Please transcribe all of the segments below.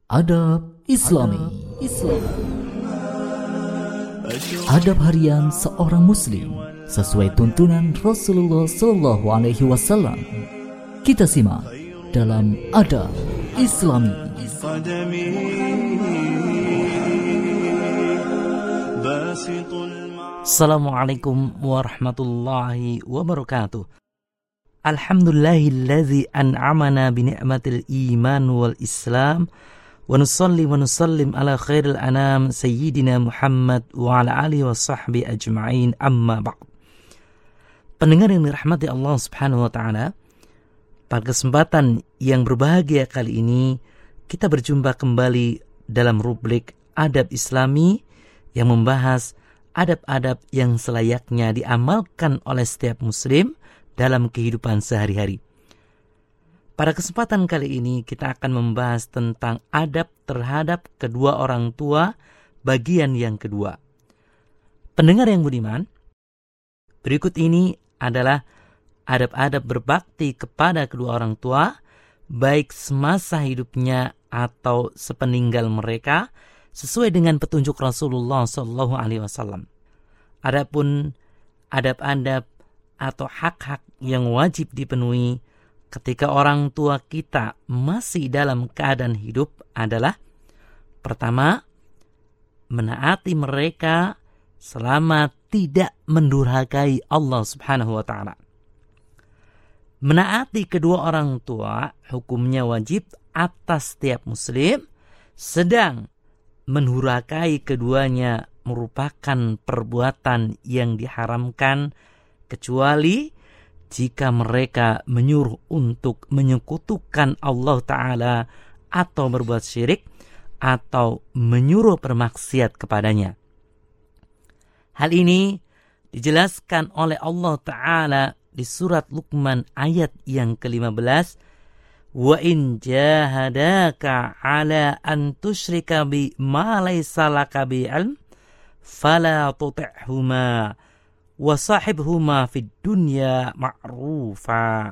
Adab Islami. Adab harian seorang muslim sesuai tuntunan Rasulullah SAW. Kita simak dalam Adab Islami. Assalamualaikum warahmatullahi wabarakatuh. Alhamdulillahillazi an'amana bi ni'matil iman wal islam wa nusalli wa nusallim ala khairil anam sayyidina Muhammad wa ala alihi wa sahbihi ajma'in, amma ba'd. Pendengar yang dirahmati Allah Subhanahu wa taala, pada kesempatan yang berbahagia kali ini kita berjumpa kembali dalam rubrik Adab Islami yang membahas adab-adab yang selayaknya diamalkan oleh setiap muslim dalam kehidupan sehari-hari. Pada kesempatan kali ini kita akan membahas tentang adab terhadap kedua orang tua bagian yang kedua. Pendengar yang budiman, berikut ini adalah adab-adab berbakti kepada kedua orang tua baik semasa hidupnya atau sepeninggal mereka sesuai dengan petunjuk Rasulullah SAW. Adapun adab-adab atau hak-hak yang wajib dipenuhi ketika orang tua kita masih dalam keadaan hidup adalah: pertama, menaati mereka selama tidak mendurhakai Allah Subhanahu wa taala. Menaati kedua orang tua hukumnya wajib atas setiap muslim, sedang mendurhakai keduanya merupakan perbuatan yang diharamkan kecuali jika mereka menyuruh untuk menyekutukan Allah Ta'ala atau berbuat syirik atau menyuruh bermaksiat kepadanya. Hal ini dijelaskan oleh Allah Ta'ala di surat Luqman ayat yang ke-15. Wa in jahadaka ala an tusyrika bi ma laysa laka bi ilm fala tuti'huma wa sahibhuma fid dunya ma'rufa.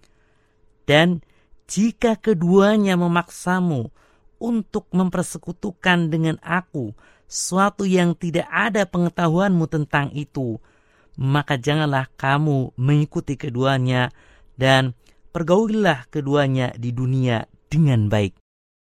Dan jika keduanya memaksamu untuk mempersekutukan dengan aku suatu yang tidak ada pengetahuanmu tentang itu, maka janganlah kamu mengikuti keduanya dan pergaulilah keduanya di dunia dengan baik.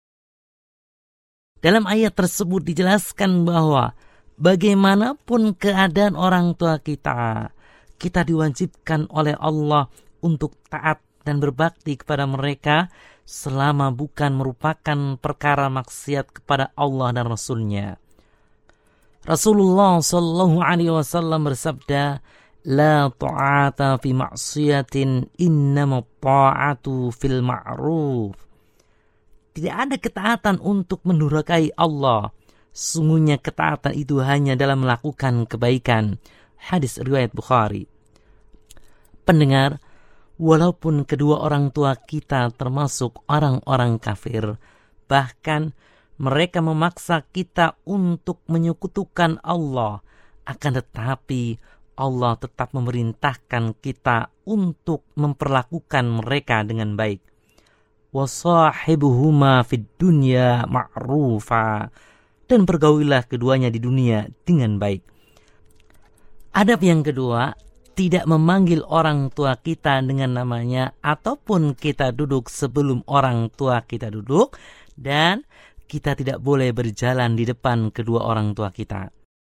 Dalam ayat tersebut dijelaskan bahwa bagaimanapun keadaan orang tua kita, kita diwajibkan oleh Allah untuk taat dan berbakti kepada mereka selama bukan merupakan perkara maksiat kepada Allah dan Rasul-Nya. Rasulullah SAW bersabda, la ta'ata fi ma'siyatin innama ta'atu fil ma'ruf. Tidak ada ketaatan untuk mendurhakai Allah. Sungguhnya ketaatan itu hanya dalam melakukan kebaikan. Hadis riwayat Bukhari. Pendengar, walaupun kedua orang tua kita termasuk orang-orang kafir, bahkan mereka memaksa kita untuk menyekutukan Allah, akan tetapi Allah tetap memerintahkan kita untuk memperlakukan mereka dengan baik. Wasahibuhuma fid dunya ma'rufa. Dan pergaulilah keduanya di dunia dengan baik. Adab yang kedua, tidak memanggil orang tua kita dengan namanya ataupun kita duduk sebelum orang tua kita duduk, dan kita tidak boleh berjalan di depan kedua orang tua kita.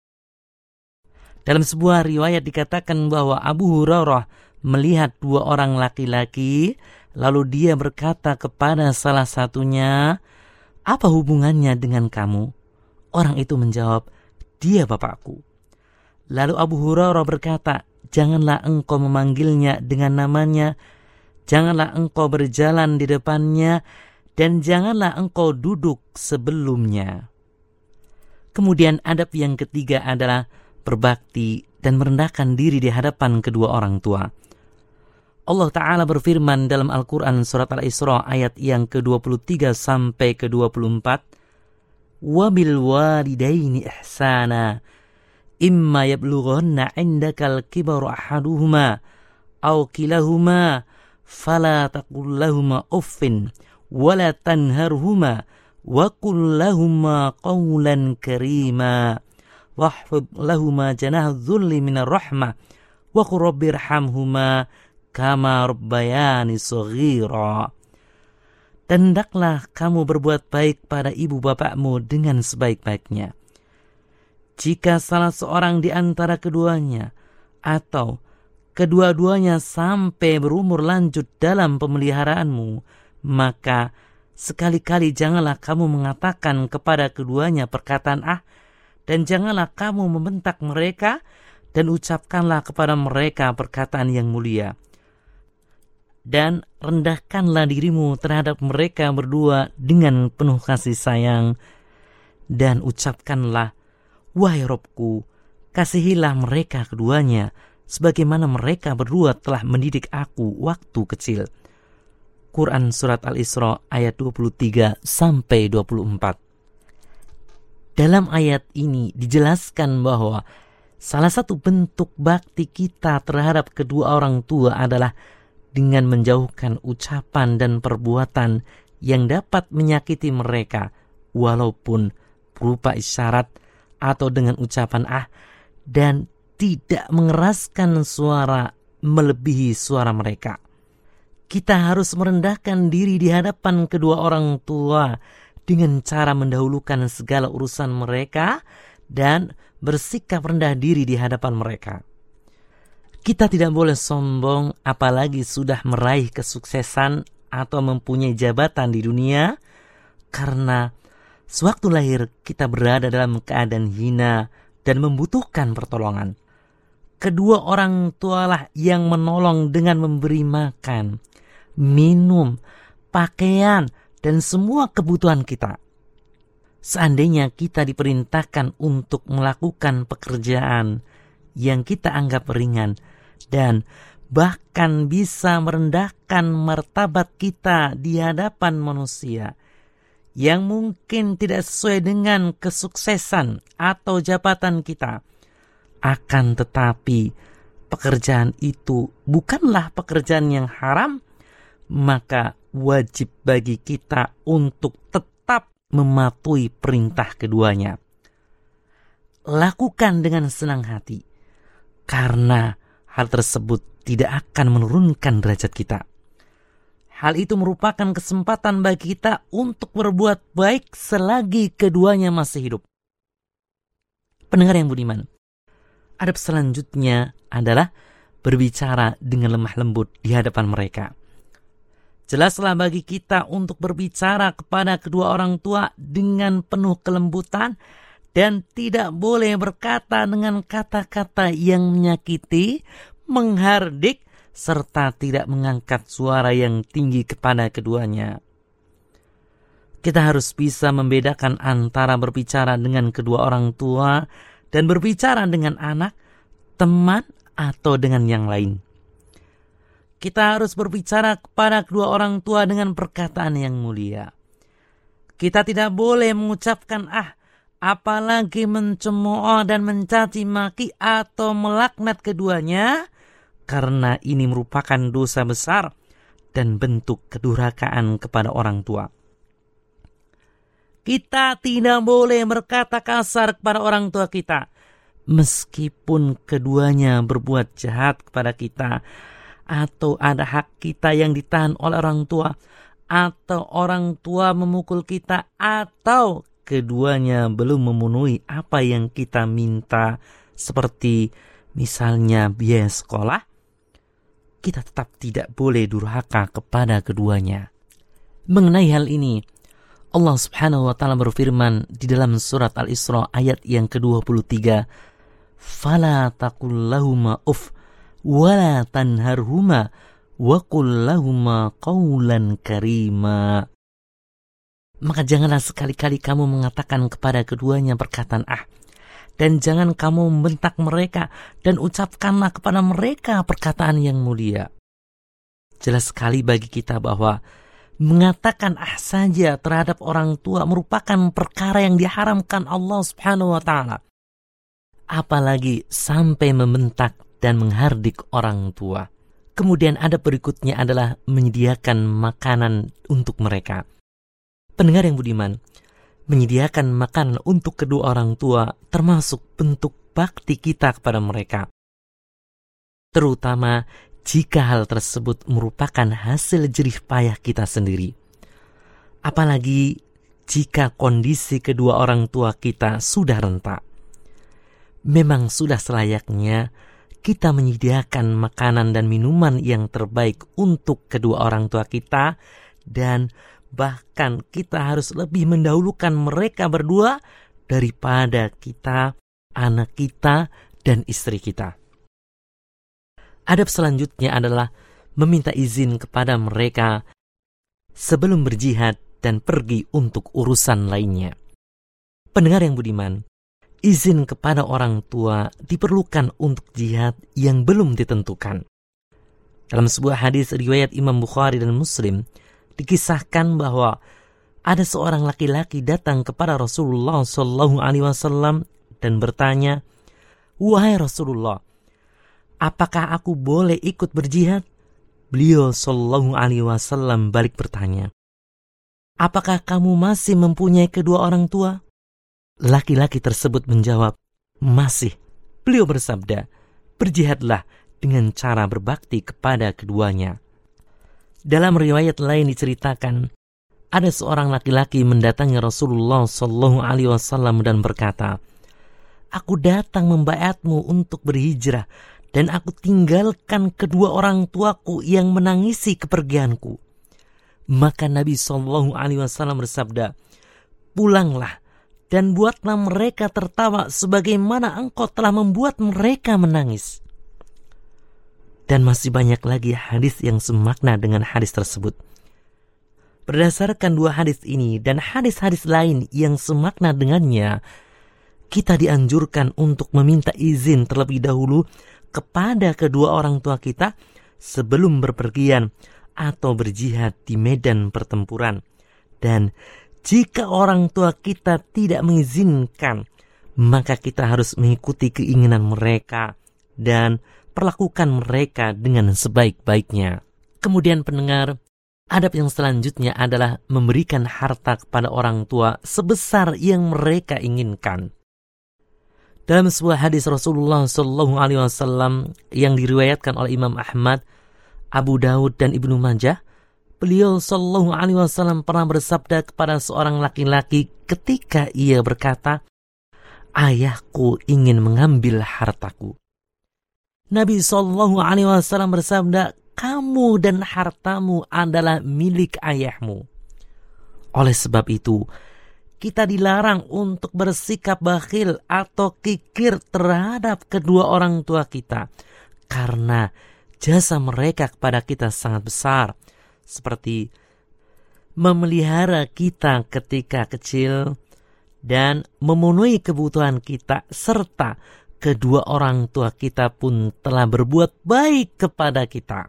Dalam sebuah riwayat dikatakan bahwa Abu Hurairah melihat dua orang laki-laki, lalu dia berkata kepada salah satunya, "Apa hubungannya dengan kamu?" Orang itu menjawab, "Dia bapakku." Lalu Abu Hurairah berkata, "Janganlah engkau memanggilnya dengan namanya, janganlah engkau berjalan di depannya, dan janganlah engkau duduk sebelumnya." Kemudian adab yang ketiga adalah berbakti dan merendahkan diri di hadapan kedua orang tua. Allah Ta'ala berfirman dalam Al-Quran surat Al-Isra ayat yang ke-23 sampai ke-24, وَبِالْ وَالِدَيْنِ إِحْسَانًا إِمَّا يَبْلُغَنَّ عِنْدَكَ الْكِبَرَ أَحَدُهُمَا أَوْ كِلَاهُمَا فَلَا تَقُلْ لَهُمَا أُفٍّ وَلَا تَنْهَرْهُمَا wa qul lahuma qawlan karima wahfid lahuma janaha dhulli minar rahmah wa qur rabbirhamhuma kama rabbayani shaghira. Dan hendaklah kamu berbuat baik pada ibu bapakmu dengan sebaik-baiknya. Jika salah seorang di antara keduanya atau kedua-duanya sampai berumur lanjut dalam pemeliharaanmu, maka sekali-kali janganlah kamu mengatakan kepada keduanya perkataan dan janganlah kamu membentak mereka, dan ucapkanlah kepada mereka perkataan yang mulia. Dan rendahkanlah dirimu terhadap mereka berdua dengan penuh kasih sayang, dan ucapkanlah, wahai Robku, kasihilah mereka keduanya sebagaimana mereka berdua telah mendidik aku waktu kecil. Quran Surat Al-Isra ayat 23-24. Dalam ayat ini dijelaskan bahwa salah satu bentuk bakti kita terhadap kedua orang tua adalah dengan menjauhkan ucapan dan perbuatan yang dapat menyakiti mereka, walaupun berupa isyarat atau dengan ucapan dan tidak mengeraskan suara melebihi suara mereka. Kita harus merendahkan diri di hadapan kedua orang tua dengan cara mendahulukan segala urusan mereka dan bersikap rendah diri di hadapan mereka. Kita tidak boleh sombong apalagi sudah meraih kesuksesan atau mempunyai jabatan di dunia, karena sewaktu lahir kita berada dalam keadaan hina dan membutuhkan pertolongan. Kedua orang tualah yang menolong dengan memberi makan, minum, pakaian, dan semua kebutuhan kita. Seandainya kita diperintahkan untuk melakukan pekerjaan yang kita anggap ringan dan bahkan bisa merendahkan martabat kita di hadapan manusia yang mungkin tidak sesuai dengan kesuksesan atau jabatan kita, akan tetapi pekerjaan itu bukanlah pekerjaan yang haram, maka wajib bagi kita untuk tetap mematuhi perintah keduanya. Lakukan dengan senang hati, karena hal tersebut tidak akan menurunkan derajat kita. Hal itu merupakan kesempatan bagi kita untuk berbuat baik selagi keduanya masih hidup. Pendengar yang budiman, adab selanjutnya adalah berbicara dengan lemah lembut di hadapan mereka. Jelaslah bagi kita untuk berbicara kepada kedua orang tua dengan penuh kelembutan dan tidak boleh berkata dengan kata-kata yang menyakiti, menghardik, serta tidak mengangkat suara yang tinggi kepada keduanya. Kita harus bisa membedakan antara berbicara dengan kedua orang tua dan berbicara dengan anak, teman, atau dengan yang lain. Kita harus berbicara kepada kedua orang tua dengan perkataan yang mulia. Kita tidak boleh mengucapkan apalagi mencemooh dan mencaci maki atau melaknat keduanya, karena ini merupakan dosa besar dan bentuk kedurhakaan kepada orang tua. Kita tidak boleh berkata kasar kepada orang tua kita, meskipun keduanya berbuat jahat kepada kita, atau ada hak kita yang ditahan oleh orang tua, atau orang tua memukul kita, atau keduanya belum memenuhi apa yang kita minta, seperti misalnya biaya sekolah, kita tetap tidak boleh durhaka kepada keduanya. Mengenai hal ini, Allah Subhanahu wa ta'ala berfirman di dalam surat Al-Isra ayat yang ke-23, "Fala taqul lahuma uff wala tanharhuma wa qul lahuma qawlan karima." Maka janganlah sekali-kali kamu mengatakan kepada keduanya perkataan dan jangan kamu membentak mereka, dan ucapkanlah kepada mereka perkataan yang mulia. Jelas sekali bagi kita bahwa mengatakan saja terhadap orang tua merupakan perkara yang diharamkan Allah Subhanahu wa ta'ala. Apalagi sampai membentak dan menghardik orang tua. Kemudian ada berikutnya adalah menyediakan makanan untuk mereka. Pendengar yang budiman, Menyediakan makanan untuk kedua orang tua termasuk bentuk bakti kita kepada mereka. Terutama jika hal tersebut merupakan hasil jerih payah kita sendiri. Apalagi jika kondisi kedua orang tua kita sudah renta. Memang sudah selayaknya kita menyediakan makanan dan minuman yang terbaik untuk kedua orang tua kita, dan bahkan kita harus lebih mendahulukan mereka berdua daripada kita, anak kita, dan istri kita. Adab selanjutnya adalah meminta izin kepada mereka sebelum berjihad dan pergi untuk urusan lainnya. Pendengar yang budiman, izin kepada orang tua diperlukan untuk jihad yang belum ditentukan. Dalam sebuah hadis riwayat Imam Bukhari dan Muslim, dikisahkan bahwa ada seorang laki-laki datang kepada Rasulullah SAW dan bertanya, "Wahai Rasulullah, apakah aku boleh ikut berjihad?" Beliau SAW balik bertanya, "Apakah kamu masih mempunyai kedua orang tua?" Laki-laki tersebut menjawab, "Masih." Beliau bersabda, "Berjihadlah dengan cara berbakti kepada keduanya." Dalam riwayat lain diceritakan, ada seorang laki-laki mendatangi Rasulullah SAW dan berkata, "Aku datang membaiatmu untuk berhijrah dan aku tinggalkan kedua orang tuaku yang menangisi kepergianku." Maka Nabi SAW bersabda, "Pulanglah dan buatlah mereka tertawa sebagaimana engkau telah membuat mereka menangis." Dan masih banyak lagi hadis yang semakna dengan hadis tersebut. Berdasarkan dua hadis ini dan hadis-hadis lain yang semakna dengannya, kita dianjurkan untuk meminta izin terlebih dahulu kepada kedua orang tua kita sebelum berpergian atau berjihad di medan pertempuran. Dan jika orang tua kita tidak mengizinkan, maka kita harus mengikuti keinginan mereka dan perlakukan mereka dengan sebaik-baiknya. Kemudian pendengar, adab yang selanjutnya adalah memberikan harta kepada orang tua sebesar yang mereka inginkan. Dalam sebuah hadis Rasulullah SAW yang diriwayatkan oleh Imam Ahmad, Abu Daud dan Ibnu Majah, beliau SAW pernah bersabda kepada seorang laki-laki ketika ia berkata, "Ayahku ingin mengambil hartaku." Nabi SAW bersabda, "Kamu dan hartamu adalah milik ayahmu." Oleh sebab itu, kita dilarang untuk bersikap bakhil atau kikir terhadap kedua orang tua kita, karena jasa mereka kepada kita sangat besar, seperti memelihara kita ketika kecil dan memenuhi kebutuhan kita, serta kedua orang tua kita pun telah berbuat baik kepada kita.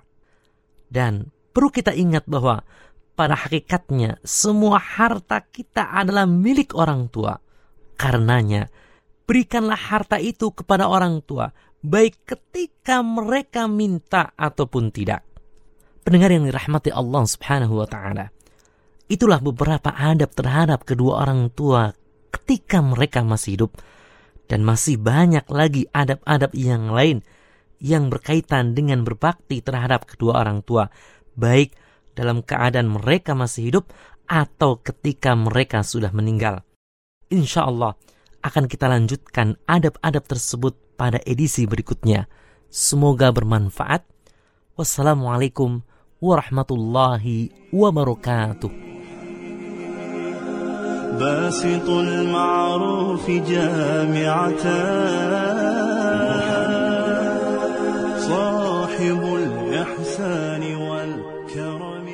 Dan perlu kita ingat bahwa pada hakikatnya semua harta kita adalah milik orang tua. Karenanya, berikanlah harta itu kepada orang tua, baik ketika mereka minta ataupun tidak. Pendengar yang dirahmati Allah Subhanahu wa Ta'ala, itulah beberapa adab terhadap kedua orang tua ketika mereka masih hidup. Dan masih banyak lagi adab-adab yang lain yang berkaitan dengan berbakti terhadap kedua orang tua, baik dalam keadaan mereka masih hidup atau ketika mereka sudah meninggal. Insya Allah akan kita lanjutkan adab-adab tersebut pada edisi berikutnya. Semoga bermanfaat. Wassalamualaikum warahmatullahi wabarakatuh. باسط المعروف جامعة صاحب الإحسان والكرم